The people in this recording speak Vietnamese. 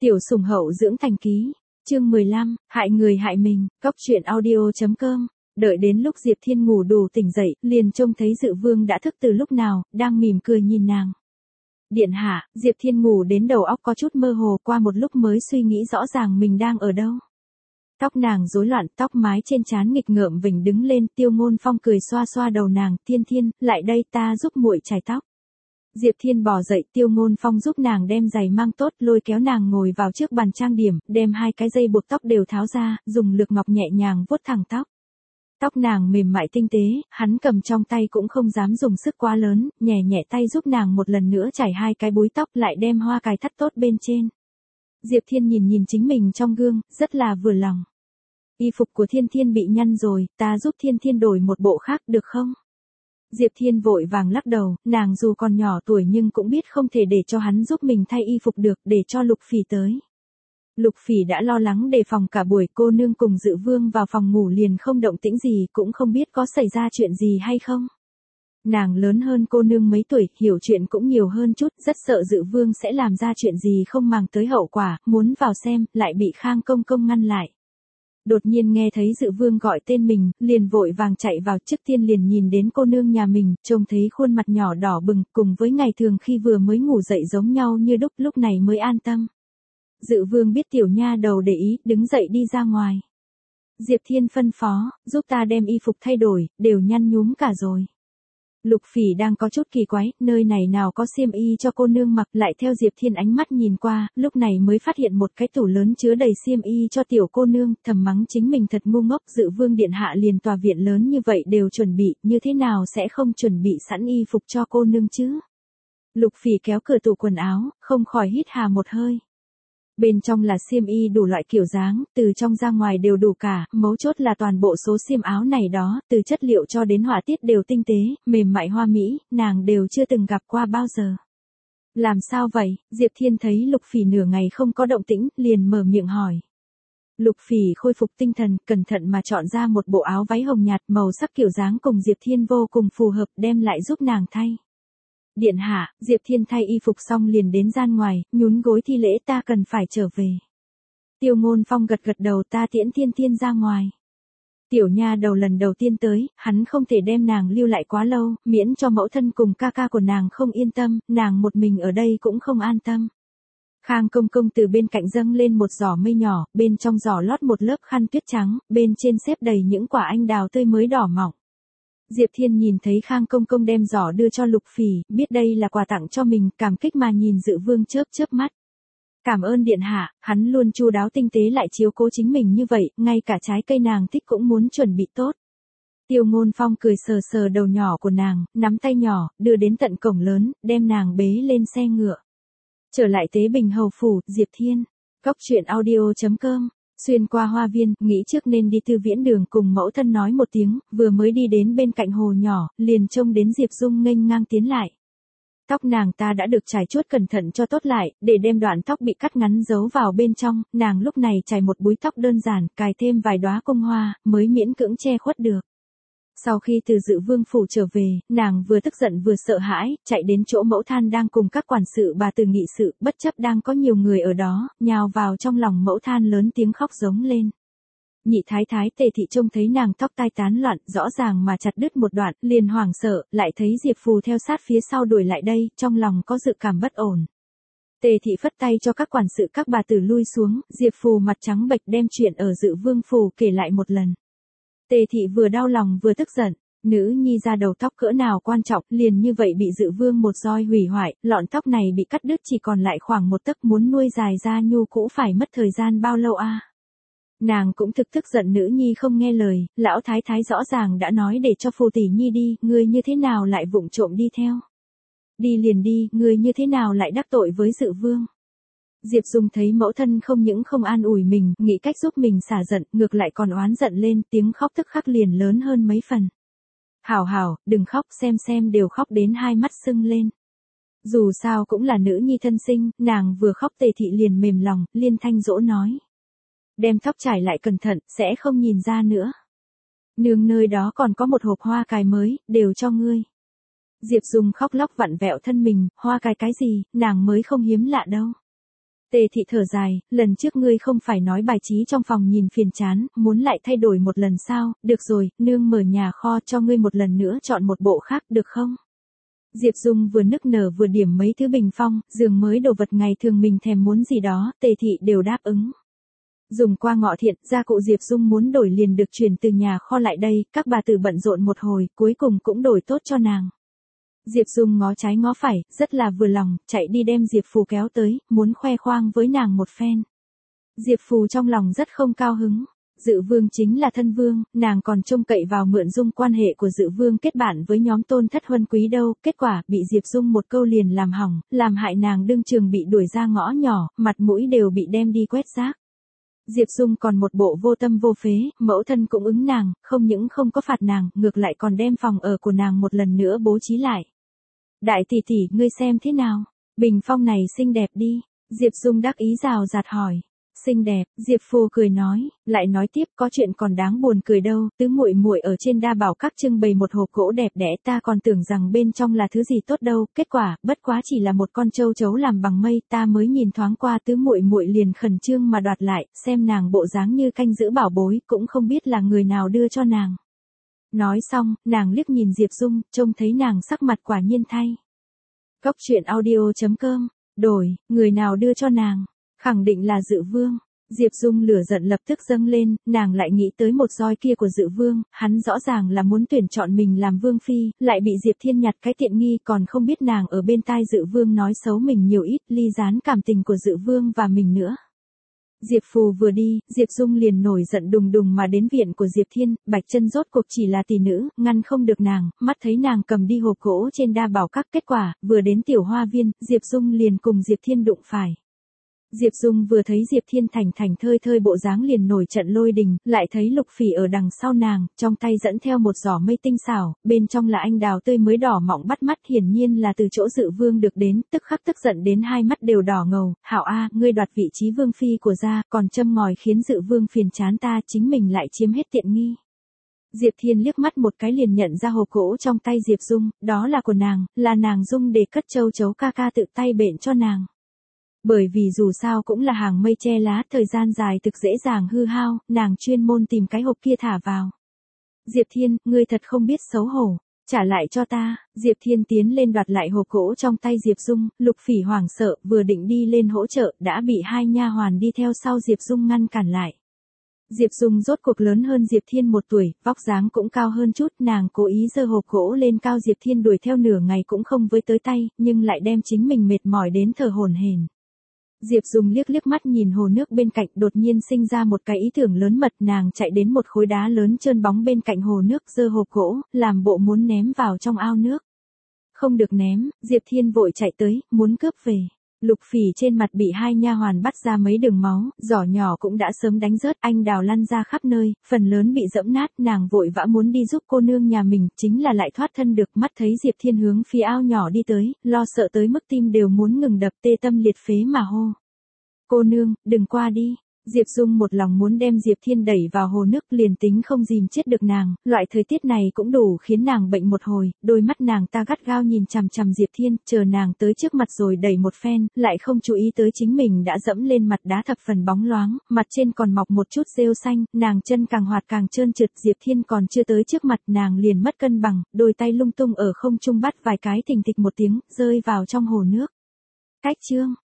Tiểu sủng hậu dưỡng thành ký, chương 15, hại người hại mình, cóc truyện audio.com. Đợi đến lúc Diệp Thiên ngủ đủ tỉnh dậy, liền trông thấy Dự Vương đã thức từ lúc nào, đang mỉm cười nhìn nàng. Điện hạ, Diệp Thiên ngủ đến đầu óc có chút mơ hồ, qua một lúc mới suy nghĩ rõ ràng mình đang ở đâu. Tóc nàng rối loạn, tóc mái trên trán nghịch ngợm vểnh đứng lên, Tiêu Ngôn Phong cười xoa xoa đầu nàng, Thiên Thiên, lại đây ta giúp muội chải tóc. Diệp Thiên bò dậy, Tiêu Ngôn Phong giúp nàng đem giày mang tốt, lôi kéo nàng ngồi vào trước bàn trang điểm, đem hai cái dây buộc tóc đều tháo ra, dùng lược ngọc nhẹ nhàng vuốt thẳng tóc. Tóc nàng mềm mại tinh tế, hắn cầm trong tay cũng không dám dùng sức quá lớn, nhẹ nhẹ tay giúp nàng một lần nữa chải hai cái búi tóc, lại đem hoa cài thắt tốt bên trên. Diệp Thiên nhìn nhìn chính mình trong gương, rất là vừa lòng. Y phục của Thiên Thiên bị nhăn rồi, ta giúp Thiên Thiên đổi một bộ khác được không? Diệp Thiên vội vàng lắc đầu, nàng dù còn nhỏ tuổi nhưng cũng biết không thể để cho hắn giúp mình thay y phục được, để cho Lục Phỉ tới. Lục Phỉ đã lo lắng đề phòng cả buổi, cô nương cùng Dự Vương vào phòng ngủ liền không động tĩnh gì, cũng không biết có xảy ra chuyện gì hay không. Nàng lớn hơn cô nương mấy tuổi, hiểu chuyện cũng nhiều hơn chút, rất sợ Dự Vương sẽ làm ra chuyện gì không màng tới hậu quả, muốn vào xem, lại bị Khang Công Công ngăn lại. Đột nhiên nghe thấy Dự Vương gọi tên mình, liền vội vàng chạy vào, trước tiên liền nhìn đến cô nương nhà mình, trông thấy khuôn mặt nhỏ đỏ bừng, cùng với ngày thường khi vừa mới ngủ dậy giống nhau như đúc, lúc này mới an tâm. Dự Vương biết tiểu nha đầu để ý, đứng dậy đi ra ngoài. Diệp Thiên phân phó, giúp ta đem y phục thay đổi, đều nhăn nhúm cả rồi. Lục Phỉ đang có chút kỳ quái, nơi này nào có xiêm y cho cô nương mặc, lại theo Diệp Thiên ánh mắt nhìn qua, lúc này mới phát hiện một cái tủ lớn chứa đầy xiêm y cho tiểu cô nương, thầm mắng chính mình thật ngu ngốc, Dự Vương điện hạ liền tòa viện lớn như vậy đều chuẩn bị, như thế nào sẽ không chuẩn bị sẵn y phục cho cô nương chứ? Lục Phỉ kéo cửa tủ quần áo, không khỏi hít hà một hơi. Bên trong là xiêm y đủ loại kiểu dáng, từ trong ra ngoài đều đủ cả, mấu chốt là toàn bộ số xiêm áo này đó, từ chất liệu cho đến họa tiết đều tinh tế, mềm mại hoa mỹ, nàng đều chưa từng gặp qua bao giờ. Làm sao vậy? Diệp Thiên thấy Lục Phỉ nửa ngày không có động tĩnh, liền mở miệng hỏi. Lục Phỉ khôi phục tinh thần, cẩn thận mà chọn ra một bộ áo váy hồng nhạt, màu sắc kiểu dáng cùng Diệp Thiên vô cùng phù hợp, đem lại giúp nàng thay. Điện hạ, Diệp Thiên thay y phục xong liền đến gian ngoài, nhún gối thi lễ, ta cần phải trở về. Tiêu Ngôn Phong gật gật đầu, ta tiễn Thiên Thiên ra ngoài. Tiểu nha đầu lần đầu tiên tới, hắn không thể đem nàng lưu lại quá lâu, miễn cho mẫu thân cùng ca ca của nàng không yên tâm, nàng một mình ở đây cũng không an tâm. Khang Công Công từ bên cạnh dâng lên một giỏ mây nhỏ, bên trong giỏ lót một lớp khăn tuyết trắng, bên trên xếp đầy những quả anh đào tươi mới đỏ mọng. Diệp Thiên nhìn thấy Khang Công Công đem giỏ đưa cho Lục Phỉ, biết đây là quà tặng cho mình, cảm kích mà nhìn Dự Vương chớp chớp mắt. Cảm ơn điện hạ, hắn luôn chu đáo tinh tế lại chiếu cố chính mình như vậy, ngay cả trái cây nàng thích cũng muốn chuẩn bị tốt. Tiêu Ngôn Phong cười sờ sờ đầu nhỏ của nàng, nắm tay nhỏ, đưa đến tận cổng lớn, đem nàng bế lên xe ngựa. Trở lại Tế Bình hầu phủ, Diệp Thiên. Cóc truyện audio.com. Xuyên qua hoa viên, nghĩ trước nên đi Tư Viễn Đường cùng mẫu thân nói một tiếng, vừa mới đi đến bên cạnh hồ nhỏ, liền trông đến Diệp Dung nghênh ngang tiến lại. Tóc nàng ta đã được chải chuốt cẩn thận cho tốt lại, để đem đoạn tóc bị cắt ngắn giấu vào bên trong, nàng lúc này chải một búi tóc đơn giản, cài thêm vài đóa cung hoa, mới miễn cưỡng che khuất được. Sau khi từ Dự Vương phủ trở về, nàng vừa tức giận vừa sợ hãi, chạy đến chỗ mẫu than đang cùng các quản sự bà từ nghị sự, bất chấp đang có nhiều người ở đó, nhào vào trong lòng mẫu than lớn tiếng khóc giống lên. Nhị thái thái Tề thị trông thấy nàng tóc tai tán loạn, rõ ràng mà chặt đứt một đoạn, liền hoảng sợ, lại thấy Diệp Phù theo sát phía sau đuổi lại đây, trong lòng có dự cảm bất ổn. Tề thị phất tay cho các quản sự các bà tử lui xuống, Diệp Phù mặt trắng bệch đem chuyện ở Dự Vương phủ kể lại một lần. Tề thị vừa đau lòng vừa tức giận, nữ nhi ra đầu tóc cỡ nào quan trọng, liền như vậy bị Dự Vương một roi hủy hoại, lọn tóc này bị cắt đứt chỉ còn lại khoảng một tấc, muốn nuôi dài ra nhu cũ phải mất thời gian bao lâu a? Nàng cũng thực tức giận nữ nhi không nghe lời, lão thái thái rõ ràng đã nói để cho Phù tỷ nhi đi, ngươi như thế nào lại vụng trộm đi theo? Đi liền đi, ngươi như thế nào lại đắc tội với Dự Vương? Diệp Dung thấy mẫu thân không những không an ủi mình, nghĩ cách giúp mình xả giận, ngược lại còn oán giận lên, tiếng khóc tức khắc liền lớn hơn mấy phần. Hảo hảo, đừng khóc, xem đều khóc đến hai mắt sưng lên. Dù sao cũng là nữ nhi thân sinh, nàng vừa khóc Tề thị liền mềm lòng, liên thanh dỗ nói. Đem tóc trải lại cẩn thận, sẽ không nhìn ra nữa. Nương nơi đó còn có một hộp hoa cài mới, đều cho ngươi. Diệp Dung khóc lóc vặn vẹo thân mình, hoa cài cái gì, nàng mới không hiếm lạ đâu. Tề thị thở dài, lần trước ngươi không phải nói bài trí trong phòng nhìn phiền chán, muốn lại thay đổi một lần sao, được rồi, nương mở nhà kho cho ngươi một lần nữa chọn một bộ khác được không? Diệp Dung vừa nức nở vừa điểm mấy thứ bình phong, giường mới đồ vật ngày thường mình thèm muốn gì đó, Tề thị đều đáp ứng. Dùng qua ngọ thiện, gia cụ Diệp Dung muốn đổi liền được chuyển từ nhà kho lại đây, các bà tử bận rộn một hồi, cuối cùng cũng đổi tốt cho nàng. Diệp Dung ngó trái ngó phải, rất là vừa lòng, chạy đi đem Diệp Phù kéo tới, muốn khoe khoang với nàng một phen. Diệp Phù trong lòng rất không cao hứng. Dự Vương chính là thân vương, nàng còn trông cậy vào mượn Dung quan hệ của Dự Vương kết bạn với nhóm Tôn Thất Huân Quý đâu, kết quả bị Diệp Dung một câu liền làm hỏng, làm hại nàng đương trường bị đuổi ra ngõ nhỏ, mặt mũi đều bị đem đi quét rác. Diệp Dung còn một bộ vô tâm vô phế, mẫu thân cũng ứng nàng, không những không có phạt nàng, ngược lại còn đem phòng ở của nàng một lần nữa bố trí lại. Đại tỷ tỷ, ngươi xem thế nào? Bình phong này xinh đẹp đi. Diệp Dung đắc ý rào rạt hỏi. Xinh đẹp, Diệp Phù cười nói, lại nói tiếp có chuyện còn đáng buồn cười đâu, tứ muội muội ở trên đa bảo các trưng bày một hộp gỗ đẹp đẽ, ta còn tưởng rằng bên trong là thứ gì tốt đâu, kết quả, bất quá chỉ là một con châu chấu làm bằng mây, ta mới nhìn thoáng qua tứ muội muội liền khẩn trương mà đoạt lại, xem nàng bộ dáng như canh giữ bảo bối, cũng không biết là người nào đưa cho nàng. Nói xong, nàng liếc nhìn Diệp Dung, trông thấy nàng sắc mặt quả nhiên thay. Cốc truyện audio.com, đổi, người nào đưa cho nàng? Khẳng định là Dự Vương. Diệp Dung lửa giận lập tức dâng lên, nàng lại nghĩ tới một roi kia của Dự Vương, hắn rõ ràng là muốn tuyển chọn mình làm Vương Phi, lại bị Diệp Thiên nhặt cái tiện nghi còn không biết nàng ở bên tai Dự Vương nói xấu mình nhiều ít, ly gián cảm tình của Dự Vương và mình nữa. Diệp Phù vừa đi, Diệp Dung liền nổi giận đùng đùng mà đến viện của Diệp Thiên, Bạch Chân rốt cuộc chỉ là tỷ nữ, ngăn không được nàng, mắt thấy nàng cầm đi hộp gỗ trên đa bảo các, kết quả, vừa đến tiểu hoa viên, Diệp Dung liền cùng Diệp Thiên đụng phải. Diệp Dung vừa thấy Diệp Thiên thành thành thơi thơi bộ dáng liền nổi trận lôi đình, lại thấy Lục Phỉ ở đằng sau nàng, trong tay dẫn theo một giỏ mây tinh xảo, bên trong là anh đào tươi mới đỏ mọng bắt mắt, hiển nhiên là từ chỗ Dự Vương được đến, tức khắc tức giận đến hai mắt đều đỏ ngầu, hảo a, ngươi đoạt vị trí vương phi của gia, còn châm ngòi khiến Dự Vương phiền chán ta, chính mình lại chiếm hết tiện nghi. Diệp Thiên liếc mắt một cái liền nhận ra hộp gỗ trong tay Diệp Dung, đó là của nàng, là nàng dung để cất châu chấu ca ca tự tay bện cho nàng. Bởi vì dù sao cũng là hàng mây che lá, thời gian dài thực dễ dàng hư hao, nàng chuyên môn tìm cái hộp kia thả vào. Diệp Thiên, ngươi thật không biết xấu hổ, trả lại cho ta. Diệp Thiên tiến lên đoạt lại hộp gỗ trong tay Diệp Dung, Lục Phỉ hoảng sợ, vừa định đi lên hỗ trợ, đã bị hai nha hoàn đi theo sau Diệp Dung ngăn cản lại. Diệp Dung rốt cuộc lớn hơn Diệp Thiên 1 tuổi, vóc dáng cũng cao hơn chút, nàng cố ý giơ hộp gỗ lên cao, Diệp Thiên đuổi theo nửa ngày cũng không với tới tay, nhưng lại đem chính mình mệt mỏi đến thở hổn hển. Diệp Dung liếc liếc mắt nhìn hồ nước bên cạnh, đột nhiên sinh ra một cái ý tưởng lớn mật, nàng chạy đến một khối đá lớn trơn bóng bên cạnh hồ nước, giơ hộp gỗ, làm bộ muốn ném vào trong ao nước. Không được ném, Diệp Thiên vội chạy tới, muốn cướp về. Lục Phỉ trên mặt bị hai nha hoàn bắt ra mấy đường máu, giỏ nhỏ cũng đã sớm đánh rớt, anh đào lăn ra khắp nơi, phần lớn bị dẫm nát, nàng vội vã muốn đi giúp cô nương nhà mình, chính là lại thoát thân được, mắt thấy Diệp Thiên hướng phía ao nhỏ đi tới, lo sợ tới mức tim đều muốn ngừng đập, tê tâm liệt phế mà hô. Cô nương, đừng qua đi. Diệp Dung một lòng muốn đem Diệp Thiên đẩy vào hồ nước, liền tính không dìm chết được nàng, loại thời tiết này cũng đủ khiến nàng bệnh một hồi, đôi mắt nàng ta gắt gao nhìn chằm chằm Diệp Thiên, chờ nàng tới trước mặt rồi đẩy một phen, lại không chú ý tới chính mình đã dẫm lên mặt đá thập phần bóng loáng, mặt trên còn mọc một chút rêu xanh, nàng chân càng hoạt càng trơn trượt, Diệp Thiên còn chưa tới trước mặt nàng liền mất cân bằng, đôi tay lung tung ở không trung bắt vài cái thình thịch một tiếng, rơi vào trong hồ nước. Cách chương